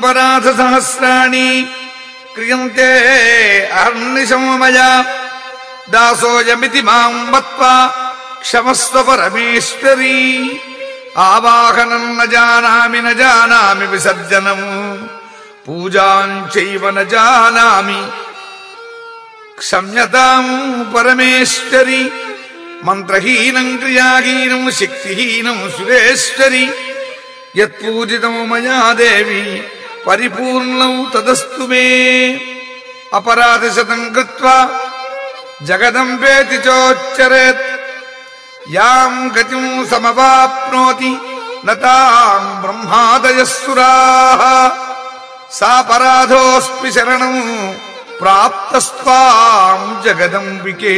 అపరాధ సహస్రాణి క్రియంతే అహర్నిశం మయా దాసోయమితి మాం మత్వా క్షమస్వ పరమేశ్వరీ ఆవాహనం న జానామి విసర్జనం పూజాం చైవ న జానామి క్షమ్యతాం పరమేశ్వరి మంత్రహీనం క్రియాహీనం శక్తిహీనం సురేశ్వరి యత్పూజితం మయా దేవి పరిపూర్ణం తదస్తు మే అపరాధశతం కృత్వా జగదంబేతి చోచ్చరేత్ యాం గతిం సమవాప్నోతి నతాం బ్రహ్మాదయస్సురాః సా పరాధోస్మి శరణం ప్రాప్తస్త్వాం జగదంబికే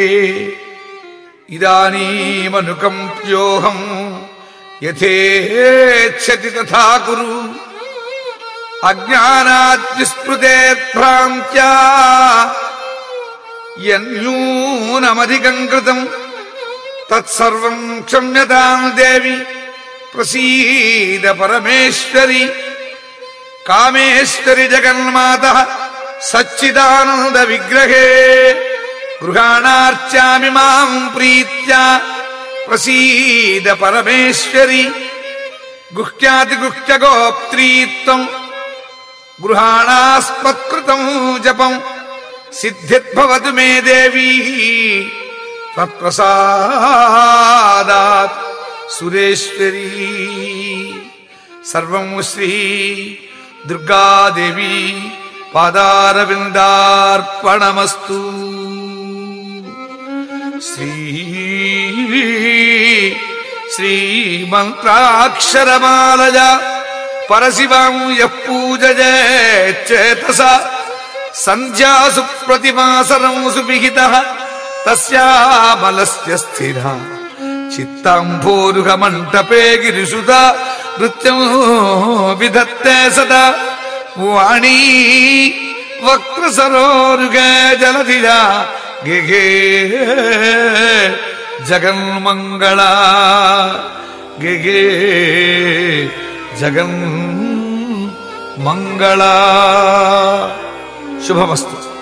ఇదానీమనుకంప్యోహం యథేచ్ఛతి తథా కురు అజ్ఞానాద్విస్మృతేర్భ్రాంత్యా యన్యూనమధికం కృతం తత్సర్వం క్షమ్యతాం దేవి ప్రసీద పరమేశ్వరి కామేశ్వరి జగన్మాతః సచ్చిదానంద విగ్రహే గృహాణార్చామి మాం ప్రీత్యా ప్రసీద పరమేశ్వరి గుహ్యాతిగుహ్యగోప్త్రీత్వం గృహాణాస్మత్కృతం జపం సిద్ధిర్భవతు మే దేవీ తత్ప్రసాదాత్ సురేశ్వరీ సర్వం శ్రీ దుర్గాదేవి పాదారవిందార్పణమస్తు. శ్రీమంత్రాక్షరమాలయ పరశివం యః పూజయేచ్చేతసా సంధ్యాసు ప్రతిమాసరం సువిహితః తస్యామలస్య స్థిరా చిత్తాంభోరుహమంటపే గిరిసుత నృత్యం విధత్తే సదా వాణీ వక్రసరోరుగే జలధిజా గిగే జగన్మంగళ గిగే జగన్మంగళ. శుభమస్తు.